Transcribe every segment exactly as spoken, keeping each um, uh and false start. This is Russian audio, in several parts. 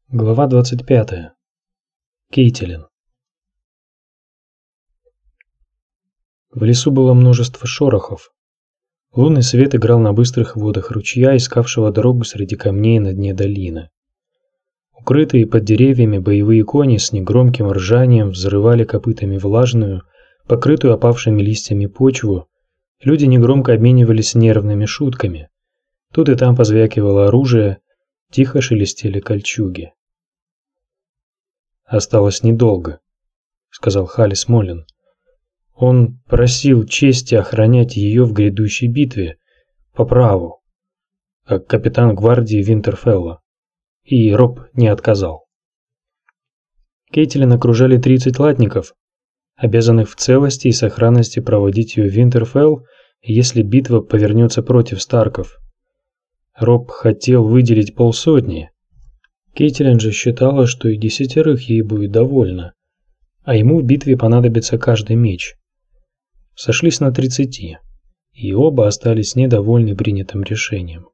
Глава двадцать пятая. Кейтилин. В лесу было множество шорохов. Лунный свет играл на быстрых водах ручья, искавшего дорогу среди камней на дне долины. Укрытые под деревьями боевые кони с негромким ржанием взрывали копытами влажную, покрытую опавшими листьями почву. Люди негромко обменивались нервными шутками. Тут и там позвякивало оружие, тихо шелестели кольчуги. «Осталось недолго», — сказал Халис Молин. Он просил чести охранять ее в грядущей битве по праву, как капитан гвардии Винтерфелла, и Роб не отказал. Кейтилин окружали тридцать латников, обязанных в целости и сохранности проводить ее в Винтерфелл, если битва повернется против Старков. Роб хотел выделить полсотни. Кейтилин же считала, что и десятерых ей будет довольно, а ему в битве понадобится каждый меч. Сошлись на тридцати, и оба остались недовольны принятым решением.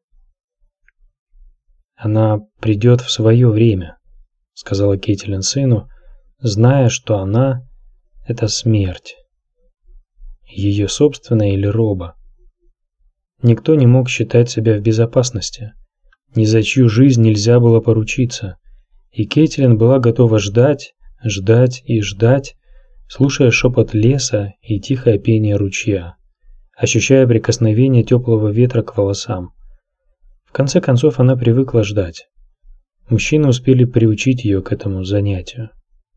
«Она придет в свое время», — сказала Кейтилин сыну, зная, что она — это смерть. Ее собственная или Роба. Никто не мог считать себя в безопасности. Ни за чью жизнь нельзя было поручиться, и Кейтилин была готова ждать, ждать и ждать, слушая шепот леса и тихое пение ручья, ощущая прикосновение теплого ветра к волосам. В конце концов она привыкла ждать. Мужчины успели приучить ее к этому занятию.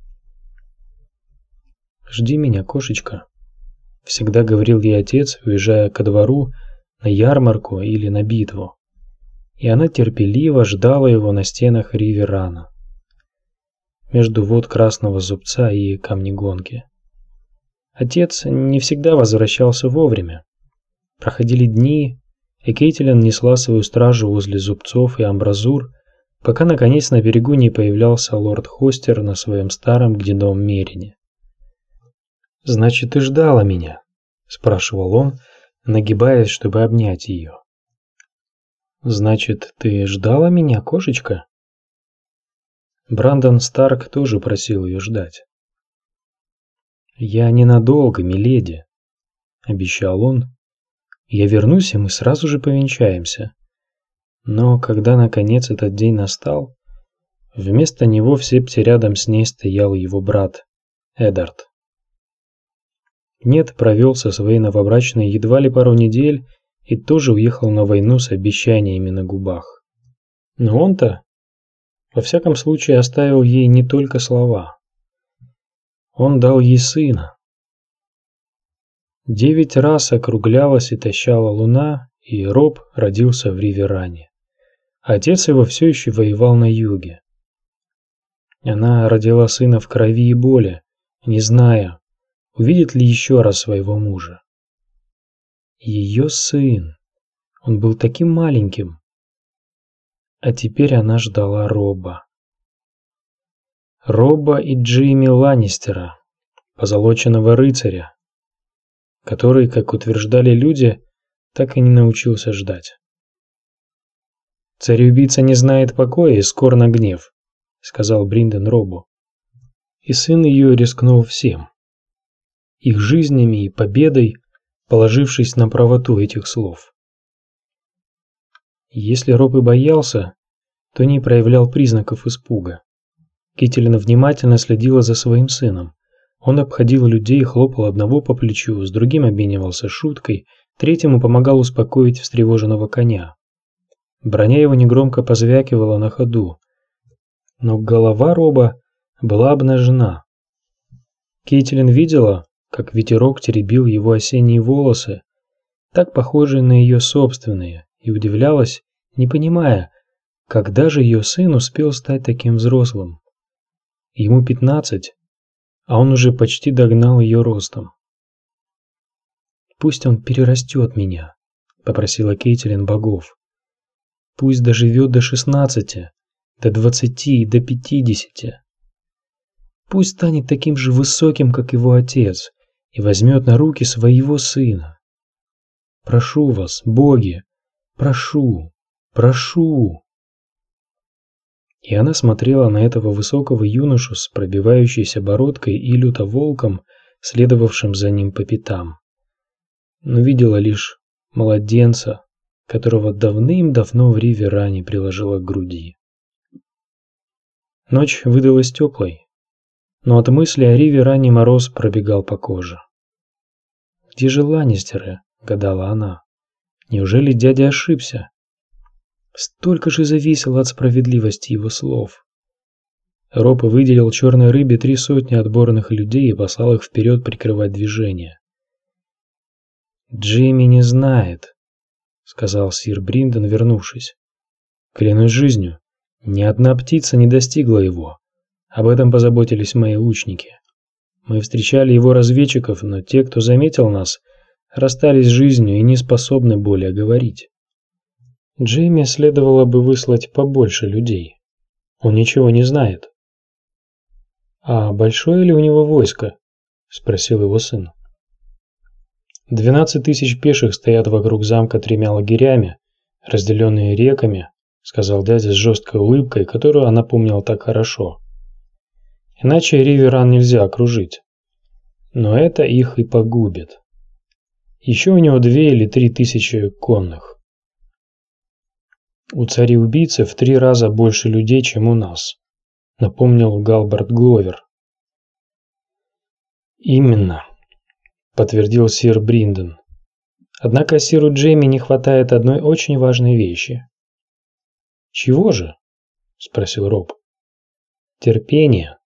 «Жди меня, кошечка», — всегда говорил ей отец, уезжая ко двору, на ярмарку или на битву. И она терпеливо ждала его на стенах Риверана, между вод Красного Зубца и Камнегонки. Отец не всегда возвращался вовремя. Проходили дни, и Кейтилин несла свою стражу возле зубцов и амбразур, пока наконец на берегу не появлялся лорд Хостер на своем старом гнедом мерине. «Значит, ты ждала меня?» — спрашивал он, нагибаясь, чтобы обнять ее. «Значит, ты ждала меня, кошечка?» Брандон Старк тоже просил ее ждать. «Я ненадолго, миледи», — обещал он. «Я вернусь, и мы сразу же повенчаемся». Но когда наконец этот день настал, вместо него в септе рядом с ней стоял его брат Эдард. Нед провел со своей новобрачной едва ли пару недель и тоже уехал на войну с обещаниями на губах. Но он-то, во всяком случае, оставил ей не только слова. Он дал ей сына. Девять раз округлялась и тащала луна, и Роб родился в Риверане. Отец его все еще воевал на юге. Она родила сына в крови и боли, не зная, увидит ли еще раз своего мужа. Ее сын. Он был таким маленьким. А теперь она ждала Роба. Роба и Джейми Ланнистера, позолоченного рыцаря, который, как утверждали люди, так и не научился ждать. «Царь-убийца не знает покоя и скор на гнев», — сказал Бринден Робу. И сын ее рискнул всем. Их жизнями и победой, положившись на правоту этих слов. Если Роб и боялся, то не проявлял признаков испуга. Кейтилин внимательно следила за своим сыном. Он обходил людей, хлопал одного по плечу, с другим обменивался шуткой, третьему помогал успокоить встревоженного коня. Броня его негромко позвякивала на ходу, но голова Роба была обнажена. Кейтилин видела, как ветерок теребил его осенние волосы, так похожие на ее собственные, и удивлялась, не понимая, когда же ее сын успел стать таким взрослым. Ему пятнадцать, а он уже почти догнал ее ростом. «Пусть он перерастет меня», — попросила Кейтилин богов. «Пусть доживет до шестнадцати, до двадцати и до пятидесяти. Пусть станет таким же высоким, как его отец, и возьмет на руки своего сына. Прошу вас, боги, прошу, прошу». И она смотрела на этого высокого юношу с пробивающейся бородкой и лютоволком, следовавшим за ним по пятам. Но видела лишь младенца, которого давным-давно в Риверане приложила к груди. Ночь выдалась теплой, но от мысли о Риверане мороз пробегал по коже. «Где же Ланнистеры?» — гадала она. «Неужели дядя ошибся? Столько же зависело от справедливости его слов». Роб выделил черной рыбе три сотни отборных людей и послал их вперед прикрывать движение. «Джейми не знает», — сказал сир Бриндон, вернувшись. «Клянусь жизнью, ни одна птица не достигла его. Об этом позаботились мои лучники. Мы встречали его разведчиков, но те, кто заметил нас, расстались с жизнью и не способны более говорить. Джейми следовало бы выслать побольше людей. Он ничего не знает». «А большое ли у него войско?» — спросил его сын. «Двенадцать тысяч пеших стоят вокруг замка тремя лагерями, разделенные реками», — сказал дядя с жесткой улыбкой, которую она помнила так хорошо. «Иначе Риверан нельзя окружить. Но это их и погубит. Еще у него две или три тысячи конных. У царя-убийцы в три раза больше людей, чем у нас», — напомнил Галберт Гловер. «Именно», — подтвердил сир Бриндон. «Однако сиру Джейми не хватает одной очень важной вещи». «Чего же?» — спросил Роб. «Терпения».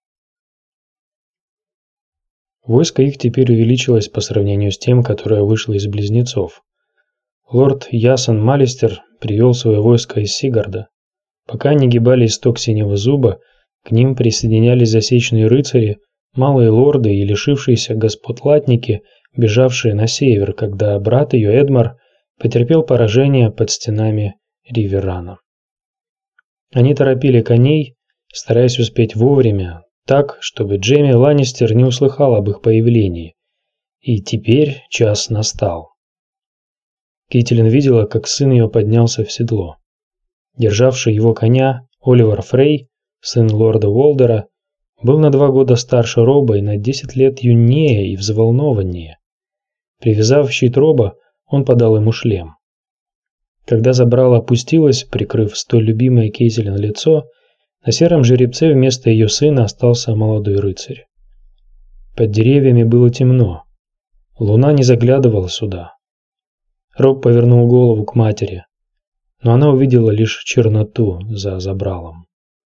Войско их теперь увеличилось по сравнению с тем, которое вышло из близнецов. Лорд Ясон Малистер привел свое войско из Сигарда. Пока они гибали исток Синего Зуба, к ним присоединялись засечные рыцари, малые лорды и лишившиеся господ латники, бежавшие на север, когда брат ее Эдмар потерпел поражение под стенами Риверана. Они торопили коней, стараясь успеть вовремя, так, чтобы Джейми Ланнистер не услыхал об их появлении. И теперь час настал. Кейтилин видела, как сын ее поднялся в седло. Державший его коня Оливер Фрей, сын лорда Уолдера, был на два года старше Роба и на десять лет юнее и взволнованнее. Привязав щит Роба, он подал ему шлем. Когда забрало опустилось, прикрыв столь любимое Кейтилин лицо, на сером жеребце вместо ее сына остался молодой рыцарь. Под деревьями было темно. Луна не заглядывала сюда. Роб повернул голову к матери, но она увидела лишь черноту за забралом.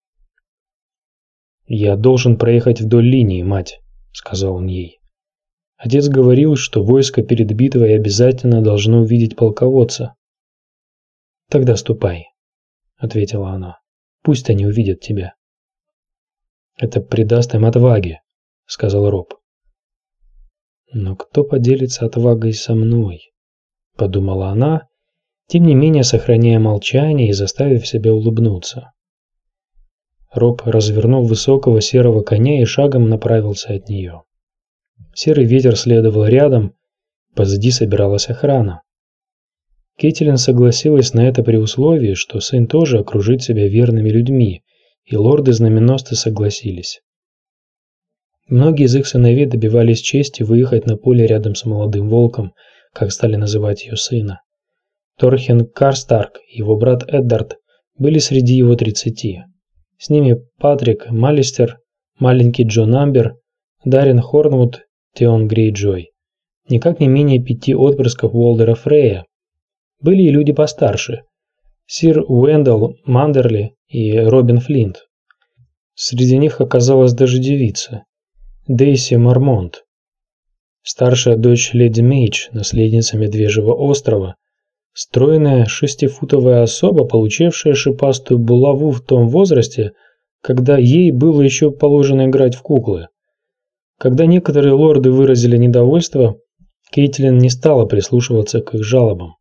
«Я должен проехать вдоль линии, мать», — сказал он ей. Отец говорил, что войско перед битвой обязательно должно увидеть полководца. «Тогда ступай», — ответила она. «Пусть они увидят тебя». «Это придаст им отваги», — сказал Роб. «Но кто поделится отвагой со мной?» — подумала она, тем не менее сохраняя молчание и заставив себя улыбнуться. Роб развернул высокого серого коня и шагом направился от нее. Серый ветер следовал рядом, позади собиралась охрана. Кейтилин согласилась на это при условии, что сын тоже окружит себя верными людьми, и лорды-знаменосцы согласились. Многие из их сыновей добивались чести выехать на поле рядом с молодым волком, как стали называть ее сына. Торхен Карстарк и его брат Эддард были среди его тридцати. С ними Патрик Малистер, маленький Джон Амбер, Даррен Хорнвуд, Теон Грейджой. Никак не менее пяти отпрысков Уолдера Фрея. Были и люди постарше. Сир Уэндалл Мандерли и Робин Флинт. Среди них оказалась даже девица. Дейси Мармонт. Старшая дочь леди Мейдж, наследница Медвежьего острова. Стройная шестифутовая особа, получившая шипастую булаву в том возрасте, когда ей было еще положено играть в куклы. Когда некоторые лорды выразили недовольство, Кейтилин не стала прислушиваться к их жалобам.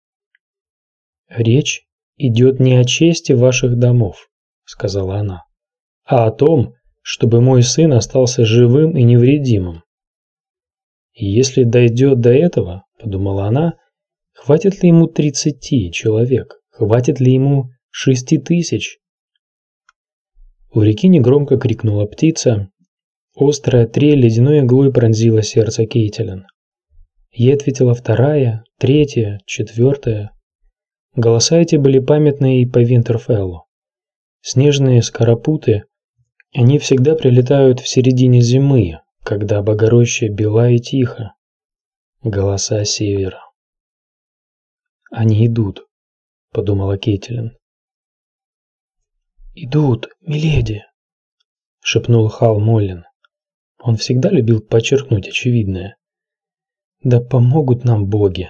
«Речь идет не о чести ваших домов», — сказала она, — «а о том, чтобы мой сын остался живым и невредимым». И если дойдет до этого, — подумала она, — хватит ли ему тридцати человек, хватит ли ему шести тысяч? У реки негромко крикнула птица. Острая трель ледяной иглой пронзила сердце Кейтилин. Ей ответила вторая, третья, четвертая. Голоса эти были памятны и по Винтерфеллу. Снежные скоропуты, они всегда прилетают в середине зимы, когда богороща бела и тихо. Голоса севера. «Они идут», — подумала Кейтилин. «Идут, миледи», — шепнул Хал Моллин. Он всегда любил подчеркнуть очевидное. «Да помогут нам боги».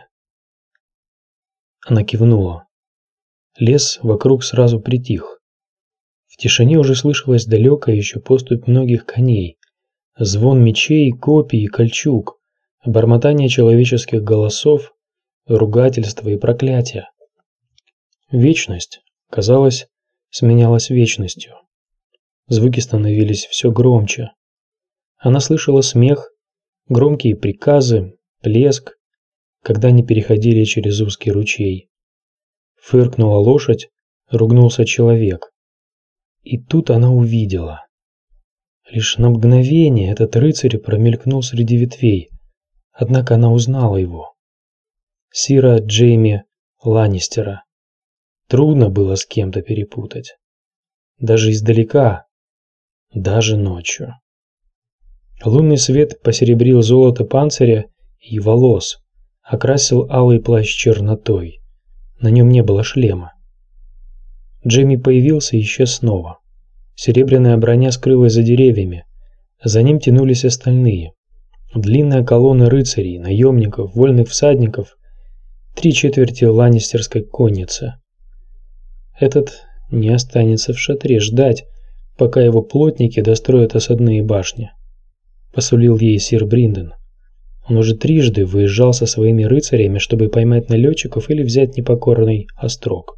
Она кивнула. Лес вокруг сразу притих. В тишине уже слышалась далекая еще поступь многих коней, звон мечей, копий и кольчуг, бормотание человеческих голосов, ругательства и проклятия. Вечность, казалось, сменялась вечностью. Звуки становились все громче. Она слышала смех, громкие приказы, плеск, когда они переходили через узкий ручей. Фыркнула лошадь, ругнулся человек. И тут она увидела. Лишь на мгновение этот рыцарь промелькнул среди ветвей, однако она узнала его. Сира Джейми Ланнистера. Трудно было с кем-то перепутать. Даже издалека, даже ночью. Лунный свет посеребрил золото панциря и волос, окрасил алый плащ чернотой. На нем не было шлема. Джейми появился и исчез снова. Серебряная броня скрылась за деревьями. За ним тянулись остальные. Длинная колонна рыцарей, наемников, вольных всадников, три четверти ланнистерской конницы. Этот не останется в шатре ждать, пока его плотники достроят осадные башни, посулил ей сир Бринден. Он уже трижды выезжал со своими рыцарями, чтобы поймать налетчиков или взять непокорный острог.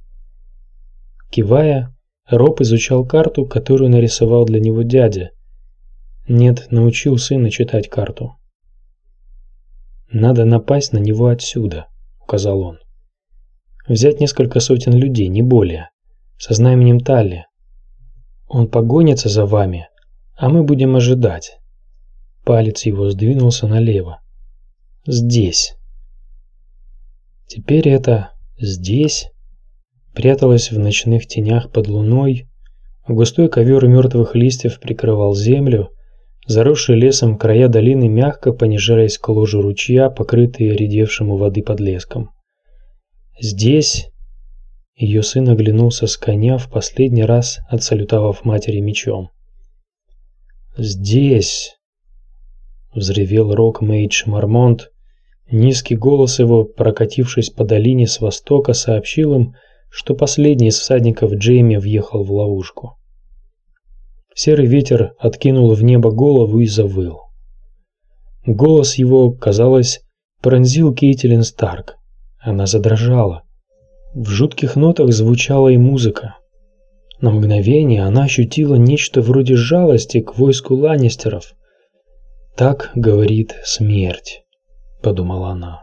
Кивая, Роб изучал карту, которую нарисовал для него дядя. Нет, научил сына читать карту. «Надо напасть на него отсюда», — указал он. «Взять несколько сотен людей, не более, со знаменем Талли. Он погонится за вами, а мы будем ожидать». Палец его сдвинулся налево. «Здесь». Теперь это «здесь» пряталось в ночных тенях под луной, густой ковер мертвых листьев прикрывал землю, заросшие лесом края долины мягко понижались к лужу ручья, покрытые редевшим у воды подлеском. Здесь ее сын оглянулся с коня, в последний раз отсалютовав матери мечом. «Здесь!» — взревел Рок-Мейдж Мармонт. Низкий голос его, прокатившись по долине с востока, сообщил им, что последний из всадников Джейми въехал в ловушку. Серый ветер откинул в небо голову и завыл. Голос его, казалось, пронзил Кейтилин Старк. Она задрожала. В жутких нотах звучала и музыка. На мгновение она ощутила нечто вроде жалости к войску Ланнистеров. «Так говорит смерть», — подумала она.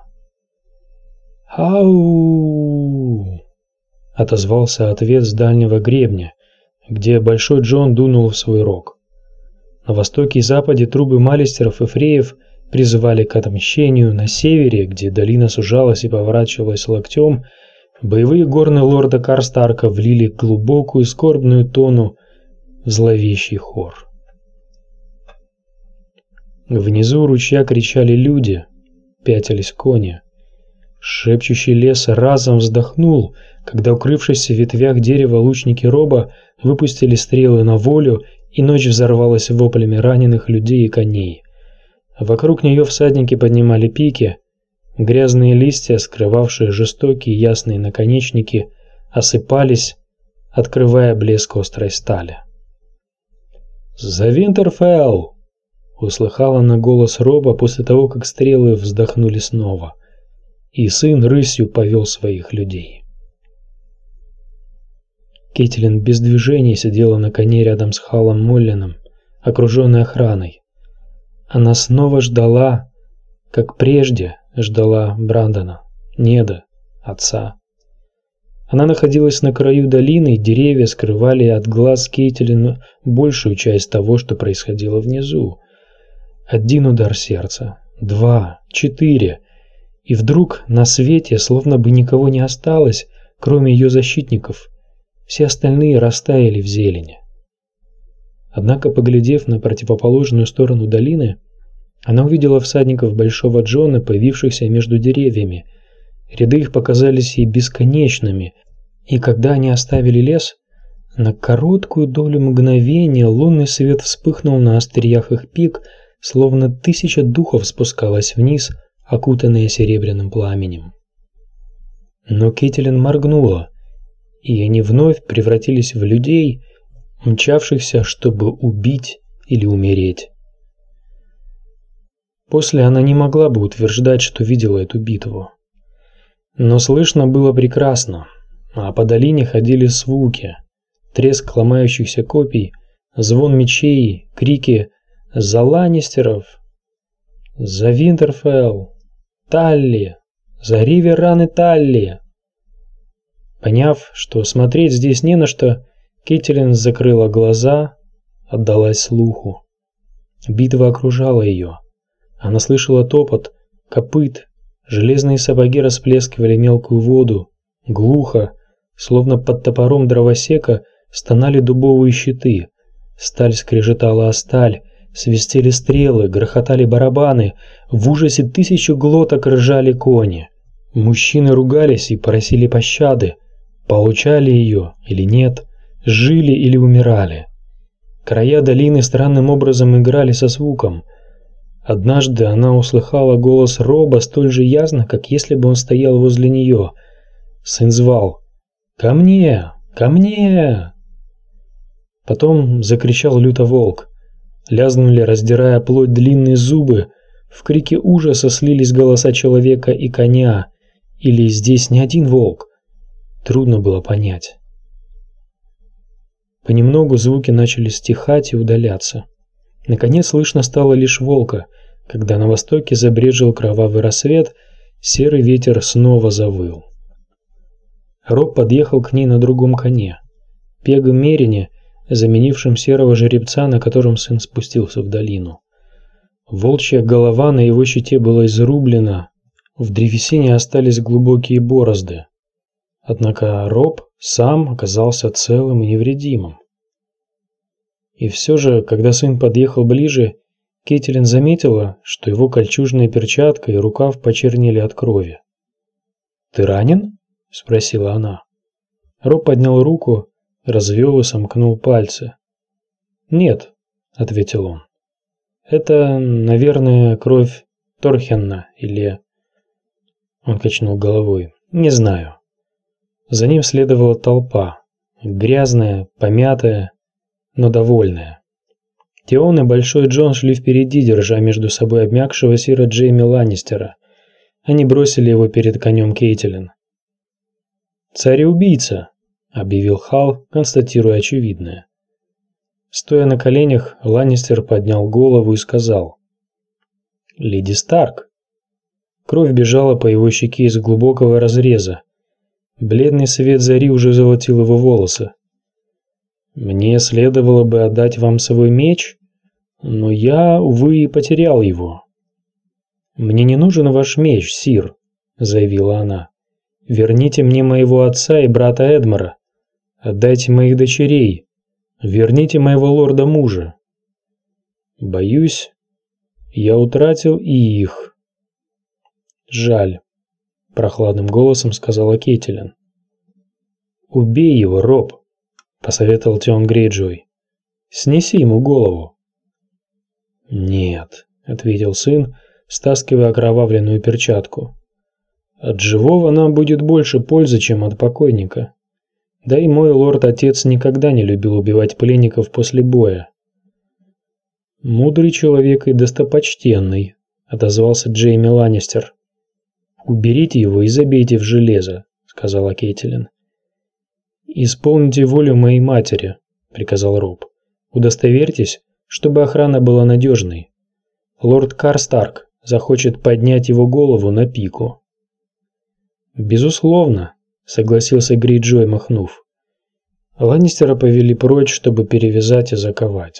«Ау!» — отозвался ответ с дальнего гребня, где Большой Джон дунул в свой рог. На востоке и западе трубы Малистеров и Фреев призывали к отмщению, на севере, где долина сужалась и поворачивалась локтем, боевые горны лорда Карстарка влили глубокую скорбную тону в зловещий хор. Внизу у ручья кричали люди, пятились кони. Шепчущий лес разом вздохнул, когда, укрывшись в ветвях дерева, лучники Роба выпустили стрелы на волю, и ночь взорвалась воплями раненых людей и коней. Вокруг нее всадники поднимали пики, грязные листья, скрывавшие жестокие ясные наконечники, осыпались, открывая блеск острой стали. «За Винтерфелл!» — услыхала она голос Роба после того, как стрелы вздохнули снова, и сын рысью повел своих людей. Кейтилин без движения сидела на коне рядом с Халом Моллином, окруженной охраной. Она снова ждала, как прежде ждала Брандона, Неда, отца. Она находилась на краю долины, деревья скрывали от глаз Кейтилин большую часть того, что происходило внизу. Один удар сердца, два, четыре, и вдруг на свете словно бы никого не осталось, кроме ее защитников. Все остальные растаяли в зелени. Однако, поглядев на противоположную сторону долины, она увидела всадников Большого Джона, появившихся между деревьями. Ряды их показались ей бесконечными, и когда они оставили лес, на короткую долю мгновения лунный свет вспыхнул на остриях их пик, словно тысяча духов спускалась вниз, окутанная серебряным пламенем. Но Кейтилин моргнула, и они вновь превратились в людей, мчавшихся, чтобы убить или умереть. После она не могла бы утверждать, что видела эту битву. Но слышно было прекрасно, а по долине ходили звуки: треск ломающихся копий, звон мечей, крики «За Ланнистеров! За Винтерфелл! Талли! За Риверран и Талли!» Поняв, что смотреть здесь не на что, Кейтилин закрыла глаза, отдалась слуху. Битва окружала ее. Она слышала топот копыт, железные сапоги расплескивали мелкую воду, глухо, словно под топором дровосека, стонали дубовые щиты, сталь скрежетала о сталь, свистели стрелы, грохотали барабаны, в ужасе тысячу глоток ржали кони. Мужчины ругались и просили пощады, получали ее или нет, жили или умирали. Края долины странным образом играли со звуком. Однажды она услыхала голос Роба столь же ясно, как если бы он стоял возле нее. Сын звал: «Ко мне! Ко мне!» Потом закричал люто волк. Лязгнули, раздирая плоть, длинные зубы. В крике ужаса слились голоса человека и коня. Или здесь не один волк? Трудно было понять. Понемногу звуки начали стихать и удаляться. Наконец слышно стало лишь волка. Когда на востоке забрезжил кровавый рассвет, серый ветер снова завыл. Роб подъехал к ней на другом коне, пегом Мерине, заменившем серого жеребца, на котором сын спустился в долину. Волчья голова на его щите была изрублена, в древесине остались глубокие борозды. Однако Роб сам оказался целым и невредимым. И все же, когда сын подъехал ближе, Кейтилин заметила, что его кольчужная перчатка и рукав почернели от крови. «Ты ранен?» – спросила она. Роб поднял руку, развел и сомкнул пальцы. «Нет», – ответил он. «Это, наверное, кровь Торхенна или...» Он качнул головой. «Не знаю». За ним следовала толпа, грязная, помятая, но довольная. Тион и Большой Джон шли впереди, держа между собой обмякшего сира Джейми Ланнистера. Они бросили его перед конем Кейтилин. «Царь-убийца», — объявил Хал, констатируя очевидное. Стоя на коленях, Ланнистер поднял голову и сказал: «Леди Старк». Кровь бежала по его щеке из глубокого разреза. Бледный свет зари уже золотил его волосы. «Мне следовало бы отдать вам свой меч, но я, увы, потерял его». «Мне не нужен ваш меч, сир», — заявила она. «Верните мне моего отца и брата Эдмора. Отдайте моих дочерей. Верните моего лорда-мужа». «Боюсь, я утратил и их». «Жаль», — прохладным голосом сказала Кейтилин. «Убей его, Роб», — посоветовал Тион Грейджой. «Снеси ему голову». «Нет», — ответил сын, стаскивая окровавленную перчатку. «От живого нам будет больше пользы, чем от покойника. Да и мой лорд-отец никогда не любил убивать пленников после боя». «Мудрый человек и достопочтенный», — отозвался Джейми Ланнистер. «Уберите его и забейте в железо», — сказала Кейтилин. «Исполните волю моей матери», — приказал Роб. «Удостоверьтесь, чтобы охрана была надежной. Лорд Карстарк захочет поднять его голову на пику». «Безусловно», согласился Грейджой, махнув. Ланнистера повели прочь, чтобы перевязать и заковать.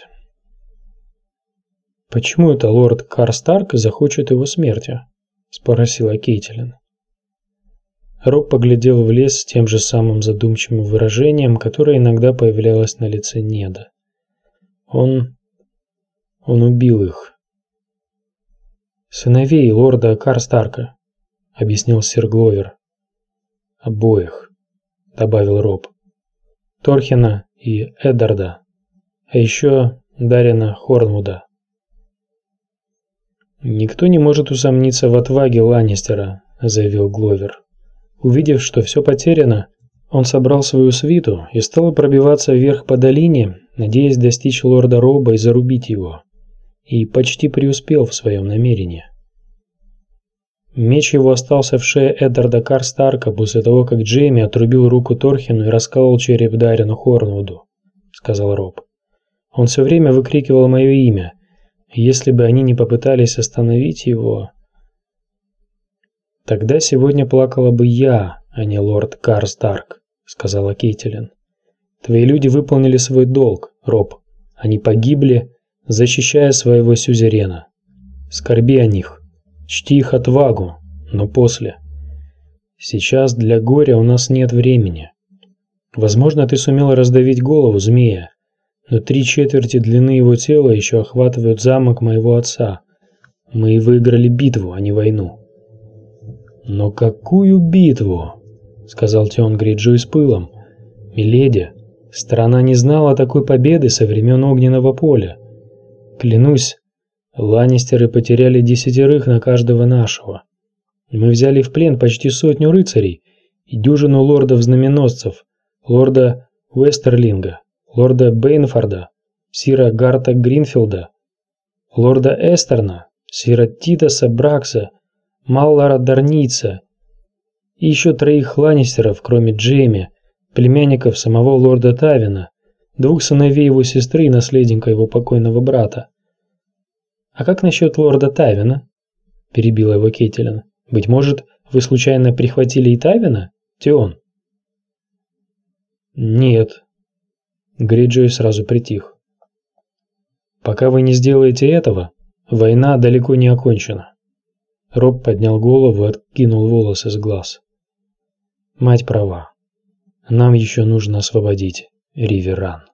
«Почему это лорд Карстарк захочет его смерти?» – спросила Кейтилин. Роб поглядел в лес с тем же самым задумчивым выражением, которое иногда появлялось на лице Неда. Он... он убил их. «Сыновей лорда Карстарка», – объяснил сэр Гловер. «Обоих», – добавил Роб. «Торхена и Эддарда, а еще Даррена Хорнвуда». «Никто не может усомниться в отваге Ланнистера», – заявил Гловер. Увидев, что все потеряно, он собрал свою свиту и стал пробиваться вверх по долине, надеясь достичь лорда Роба и зарубить его. И почти преуспел в своем намерении. Меч его остался в шее Эддарда Карстарка после того, как Джейми отрубил руку Торхену и расколол череп Даррену Хорнвуду, сказал Роб. Он все время выкрикивал мое имя. Если бы они не попытались остановить его... «Тогда сегодня плакала бы я, а не лорд Карстарк», — сказала Кейтилин. «Твои люди выполнили свой долг, Роб. Они погибли, защищая своего сюзерена. Скорби о них, чти их отвагу, но после. Сейчас для горя у нас нет времени. Возможно, ты сумел раздавить голову змея, но три четверти длины его тела еще охватывают замок моего отца. Мы выиграли битву, а не войну». «Но какую битву?» — сказал Тион Грейджой с пылом. «Миледи, страна не знала такой победы со времен Огненного поля. Клянусь, Ланнистеры потеряли десятерых на каждого нашего. Мы взяли в плен почти сотню рыцарей и дюжину лордов-знаменосцев, лорда Уэстерлинга, лорда Бейнфорда, сира Гарта Гринфилда, лорда Эстерна, сира Титоса Бракса, Маллара Дарница и еще троих Ланнистеров, кроме Джейми, племянников самого лорда Тавина, двух сыновей его сестры и наследника его покойного брата. «А как насчет лорда Тавина?» – перебила его Кейтилин. «Быть может, вы случайно прихватили и Тавина, Тион?» «Нет». Грейджой сразу притих. «Пока вы не сделаете этого, война далеко не окончена». Роб поднял голову и откинул волосы с глаз. «Мать права. Нам еще нужно освободить Риверан».